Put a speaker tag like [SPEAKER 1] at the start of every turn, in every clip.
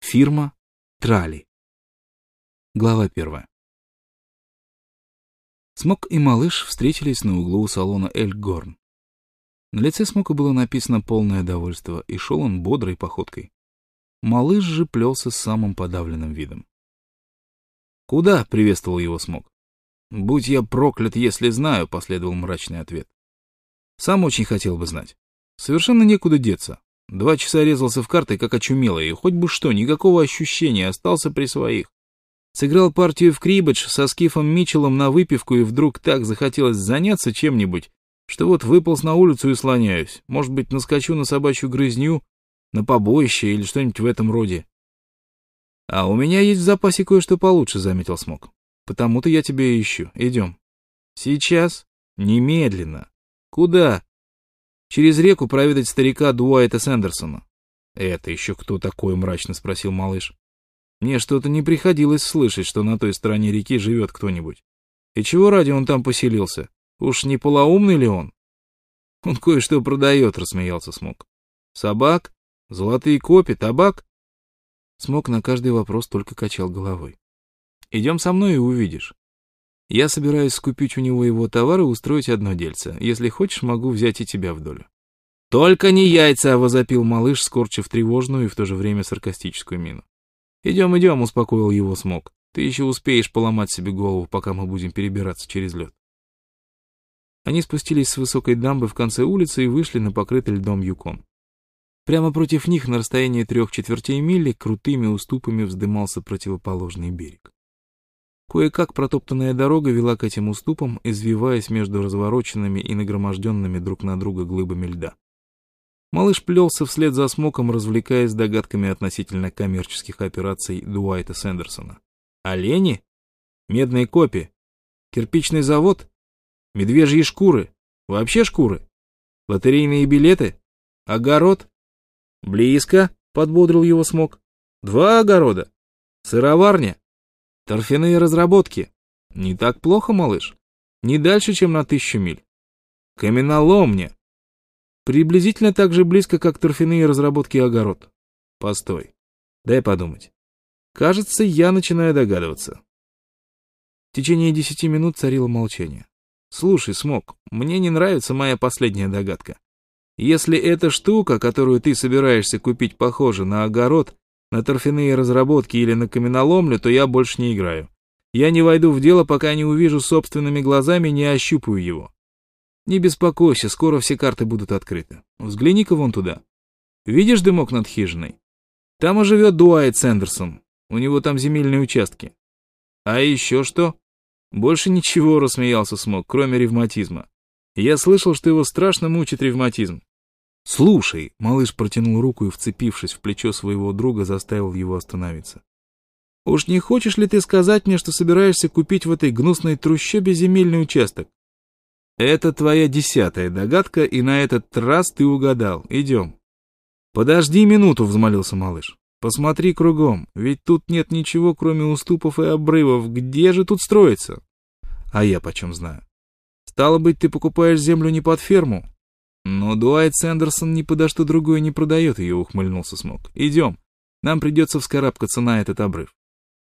[SPEAKER 1] Фирма Трали. Глава 1. Смок и малыш встретились на углу салона Эль Горн. На лице Смока было написано полное довольство, и шел он бодрой походкой. Малыш же плелся с самым подавленным видом. «Куда?» — приветствовал его Смок. «Будь я проклят, если знаю», — последовал мрачный ответ. «Сам очень хотел бы знать. Совершенно некуда деться. 2 часа резался в карты, как очумелый, и хоть бы что, никакого ощущения, остался при своих. Сыграл партию в крибедж со Скифом Митчеллом на выпивку, и вдруг так захотелось заняться чем-нибудь, что вот выполз на улицу и слоняюсь. Может быть, наскочу на собачью грызню, на побоище или что-нибудь в этом роде». «А у меня есть в запасе кое-что получше», — заметил Смок. «Потому-то я тебя и ищу. Идем». «Сейчас? Немедленно. Куда?» «Через реку проведать старика Дуайта Сэндерсона». «Это еще кто такой?» — мрачно спросил малыш. «Мне что-то не приходилось слышать, что на той стороне реки живет кто-нибудь. И чего ради он там поселился? Уж не полоумный ли он?» «Он кое-что продает», — рассмеялся Смок. «Собак? Золотые копи? Табак?» Смок на каждый вопрос только качал головой. «Идем со мной и увидишь. Я собираюсь скупить у него его товар и устроить одно дельце. Если хочешь, могу взять и тебя в долю». «Только не яйца!» — возопил малыш, скорчив тревожную и в то же время саркастическую мину. «Идем, идем!» — успокоил его Смок. «Ты еще успеешь поломать себе голову, пока мы будем перебираться через лед». Они спустились с высокой дамбы в конце улицы и вышли на покрытый льдом Юкон. Прямо против них на расстоянии 3/4 мили крутыми уступами вздымался противоположный берег. Кое-как протоптанная дорога вела к этим уступам, извиваясь между развороченными и нагроможденными друг на друга глыбами льда. Малыш плелся вслед за Смоком, развлекаясь догадками относительно коммерческих операций Дуайта Сэндерсона. Олени? Медные копи? Кирпичный завод? Медвежьи шкуры? Вообще шкуры? Лотерейные билеты? Огород? Близко, подбодрил его Смок. 2 огорода? Сыроварня? Торфяные разработки? Не так плохо, малыш. Не дальше, чем на 1000 миль. Каменоломня? Приблизительно так же близко, как торфяные разработки и огород. Постой. Дай подумать. Кажется, я начинаю догадываться. В течение 10 минут царило молчание. Слушай, Смок, мне не нравится моя последняя догадка. Если эта штука, которую ты собираешься купить, похожа на огород, на торфяные разработки или на каменоломню, то я больше не играю. Я не войду в дело, пока не увижу собственными глазами, не ощупаю его. Не беспокойся, скоро все карты будут открыты. Взгляни-ка вон туда. Видишь дымок над хижиной? Там и живет Дуайт Сэндерсон. У него там земельные участки. А еще что? Больше ничего, рассмеялся Смок, кроме ревматизма. Я слышал, что его страшно мучит ревматизм. «Слушай», — малыш протянул руку и, вцепившись в плечо своего друга, заставил его остановиться. «Уж не хочешь ли ты сказать мне, что собираешься купить в этой гнусной трущобе земельный участок?» «Это твоя 10-я догадка, и на этот раз ты угадал. Идем». «Подожди минуту», — взмолился малыш. «Посмотри кругом, ведь тут нет ничего, кроме уступов и обрывов. Где же тут строится?» «А я почем знаю?» «Стало быть, ты покупаешь землю не под ферму?» «Но Дуайт Сэндерсон ни подо что другое не продает ее», — ухмыльнулся Смок. «Идем, нам придется вскарабкаться на этот обрыв».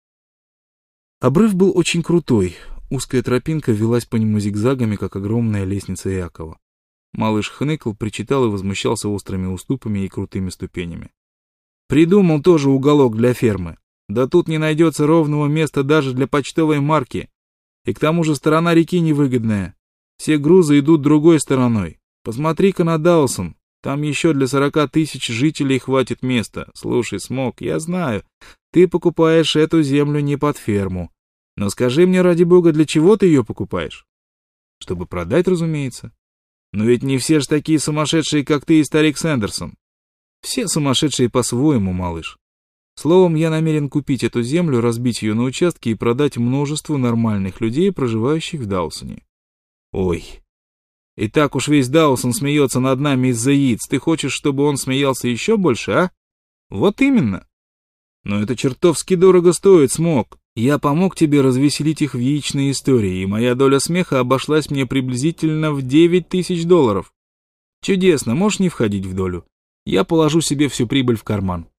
[SPEAKER 1] Обрыв был очень крутой, узкая тропинка велась по нему зигзагами, как огромная лестница Иакова. Малыш хныкал, причитал и возмущался острыми уступами и крутыми ступенями. «Придумал тоже уголок для фермы. Да тут не найдется ровного места даже для почтовой марки. И к тому же сторона реки невыгодная. Все грузы идут другой стороной. Посмотри-ка на Даусон, там еще для 40 000 жителей хватит места. Слушай, Смок, я знаю, ты покупаешь эту землю не под ферму. Но скажи мне, ради бога, для чего ты ее покупаешь?» «Чтобы продать, разумеется». «Но ведь не все ж такие сумасшедшие, как ты и старик Сэндерсон». «Все сумасшедшие по-своему, малыш. Словом, я намерен купить эту землю, разбить ее на участки и продать множеству нормальных людей, проживающих в Даусоне». «Ой, и так уж весь Даусон смеется над нами из-за яиц. Ты хочешь, чтобы он смеялся еще больше, а?» «Вот именно. Но это чертовски дорого стоит, Смок. Я помог тебе развеселить их в яичной истории, и моя доля смеха обошлась мне приблизительно в $9000. Чудесно, можешь не входить в долю. Я положу себе всю прибыль в карман.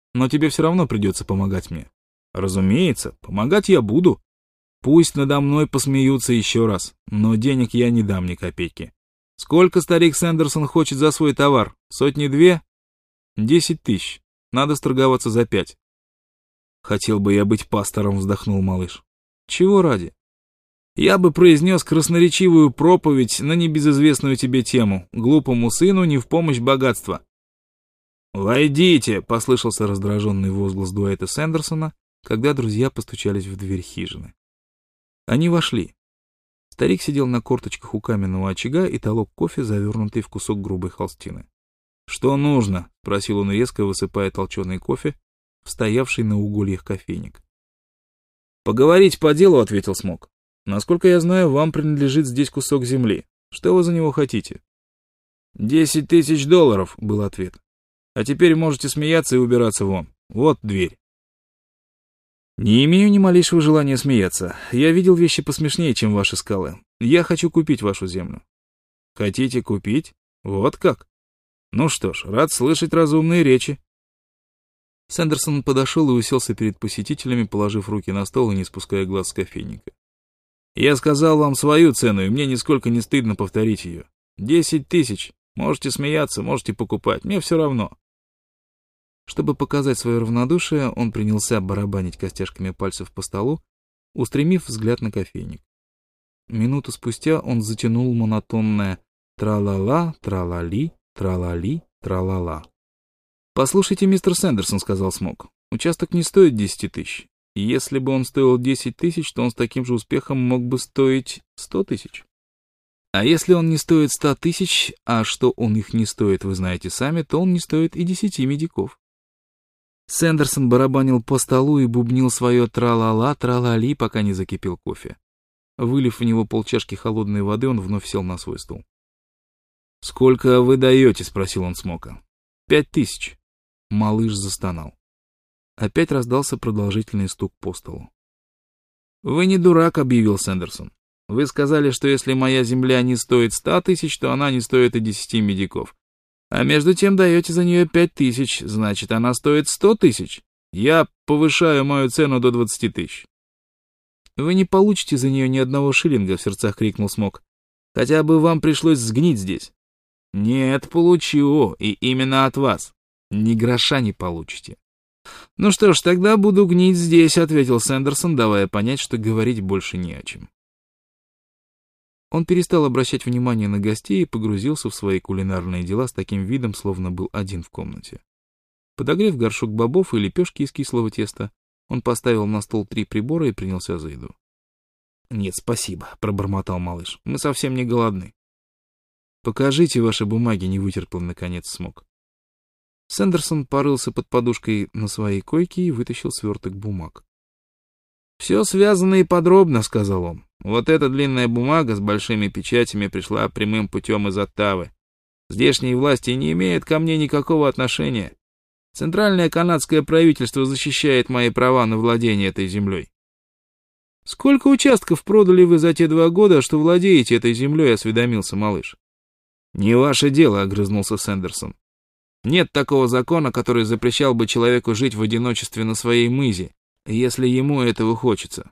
[SPEAKER 1] Но тебе все равно придется помогать мне. Разумеется, помогать я буду. Пусть надо мной посмеются еще раз, но денег я не дам ни копейки. Сколько старик Сэндерсон хочет за свой товар? 100-2? 10 000. Надо сторговаться за 5. Хотел бы я быть пастором, вздохнул малыш. Чего ради? Я бы произнес красноречивую проповедь на небезызвестную тебе тему. Глупому сыну не в помощь богатства. «Войдите!» — послышался раздраженный возглас Дуайта Сэндерсона, когда друзья постучались в дверь хижины. Они вошли. Старик сидел на корточках у каменного очага и толок кофе, завернутый в кусок грубой холстины. «Что нужно?» — спросил он резко, высыпая толченый кофе, стоявший на угольях кофейник. «Поговорить по делу», — ответил Смок. «Насколько я знаю, вам принадлежит здесь кусок земли. Что вы за него хотите?» $10 000, — был ответ. «А теперь можете смеяться и убираться вон. Вот дверь». «Не имею ни малейшего желания смеяться. Я видел вещи посмешнее, чем ваши скалы. Я хочу купить вашу землю». «Хотите купить? Вот как? Ну что ж, рад слышать разумные речи». Сэндерсон подошел и уселся перед посетителями, положив руки на стол и не спуская глаз с кофейника. «Я сказал вам свою цену, и мне нисколько не стыдно повторить ее. 10 000. Можете смеяться, можете покупать, мне все равно». Чтобы показать свое равнодушие, он принялся барабанить костяшками пальцев по столу, устремив взгляд на кофейник. Минуту спустя он затянул монотонное «тра-ла-ла, тра-ла-ли, тра-ла-ли, тра-ла-ла». «Послушайте, мистер Сэндерсон», — сказал Смок, — «участок не стоит 10 000. Если бы он стоил 10 000, то он с таким же успехом мог бы стоить 100 000. А если он не стоит 100 000, а что он их не стоит, вы знаете сами, то он не стоит и 10 медиков». Сэндерсон барабанил по столу и бубнил свое тра-ла-ла, тра-ла-ли, пока не закипел кофе. Вылив в него полчашки холодной воды, он вновь сел на свой стул. «Сколько вы даете?» — спросил он Смока. 5 000. Малыш застонал. Опять раздался продолжительный стук по столу. «Вы не дурак», — объявил Сэндерсон. «Вы сказали, что если моя земля не стоит 100 000, то она не стоит и 10 медиков. А между тем даете за нее 5 000, значит, она стоит 100 000. Я повышаю мою цену до 20 000. «Вы не получите за нее ни одного шиллинга», — в сердцах крикнул Смок. «Хотя бы вам пришлось сгнить здесь». «Нет, получу, и именно от вас. Ни гроша не получите». «Ну что ж, тогда буду гнить здесь», — ответил Сэндерсон, давая понять, что говорить больше не о чем. Он перестал обращать внимание на гостей и погрузился в свои кулинарные дела с таким видом, словно был один в комнате. Подогрев горшок бобов и лепешки из кислого теста, он поставил на стол 3 прибора и принялся за еду. «Нет, спасибо», — пробормотал малыш, — «мы совсем не голодны». «Покажите ваши бумаги», — не вытерпел наконец Смок. Сэндерсон порылся под подушкой на своей койке и вытащил сверток бумаг. «Все связано и подробно», — сказал он. «Вот эта длинная бумага с большими печатями пришла прямым путем из Оттавы. Здешние власти не имеют ко мне никакого отношения. Центральное канадское правительство защищает мои права на владение этой землей». «Сколько участков продали вы за те 2 года, что владеете этой землей?» — осведомился малыш. «Не ваше дело», — огрызнулся Сэндерсон. «Нет такого закона, который запрещал бы человеку жить в одиночестве на своей мызе, если ему этого хочется».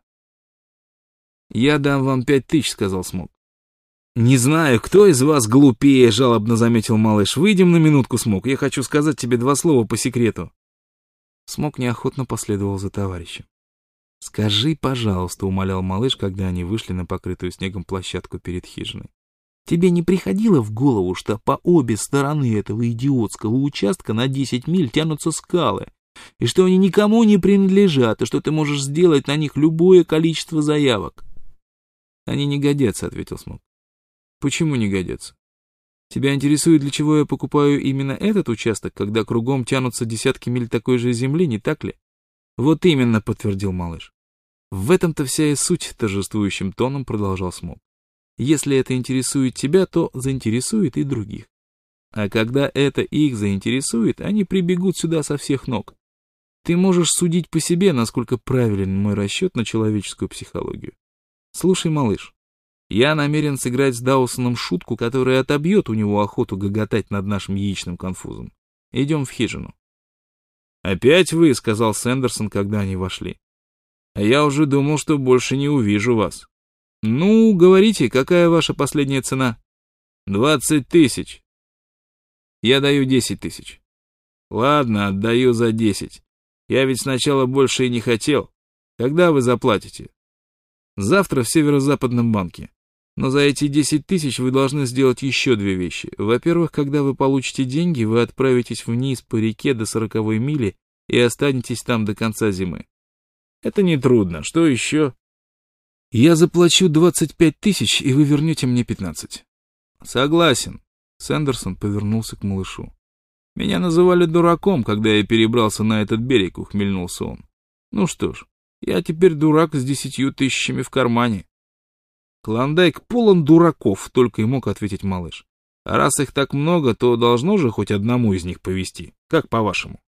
[SPEAKER 1] «Я дам вам 5 000, — сказал Смок. «Не знаю, кто из вас глупее», — жалобно заметил малыш. «Выйдем на минутку, Смок, я хочу сказать тебе 2 слова по секрету». Смок неохотно последовал за товарищем. «Скажи, пожалуйста», — умолял малыш, когда они вышли на покрытую снегом площадку перед хижиной. «Тебе не приходило в голову, что по обе стороны этого идиотского участка на 10 миль тянутся скалы, и что они никому не принадлежат, и что ты можешь сделать на них любое количество заявок?» «Они не годятся», — ответил Смок. «Почему не годятся? Тебя интересует, для чего я покупаю именно этот участок, когда кругом тянутся десятки миль такой же земли, не так ли?» «Вот именно», — подтвердил малыш. «В этом-то вся и суть», — торжествующим тоном продолжал Смок. «Если это интересует тебя, то заинтересует и других. А когда это их заинтересует, они прибегут сюда со всех ног. Ты можешь судить по себе, насколько правилен мой расчет на человеческую психологию. Слушай, малыш, я намерен сыграть с Даусоном шутку, которая отобьет у него охоту гоготать над нашим яичным конфузом. Идем в хижину». «Опять вы?» — сказал Сэндерсон, когда они вошли. «А я уже думал, что больше не увижу вас». «Ну, говорите, какая ваша последняя цена?» 20 тысяч. Я даю 10 тысяч. Ладно, отдаю за 10. Я ведь сначала больше и не хотел. Когда вы заплатите? Завтра в Северо-Западном банке. Но за эти 10 тысяч вы должны сделать еще две вещи. Во-первых, когда вы получите деньги, вы отправитесь вниз по реке до 40-й мили и останетесь там до конца зимы. Это нетрудно. Что еще? Я заплачу 25 тысяч, и вы вернете мне 15. Согласен. Сэндерсон повернулся к малышу. Меня называли дураком, когда я перебрался на этот берег, ухмыльнулся он. Ну что ж, я теперь дурак с 10 тысячами в кармане. Клондайк полон дураков, только и мог ответить малыш. А раз их так много, то должно же хоть одному из них повезти. Как по-вашему?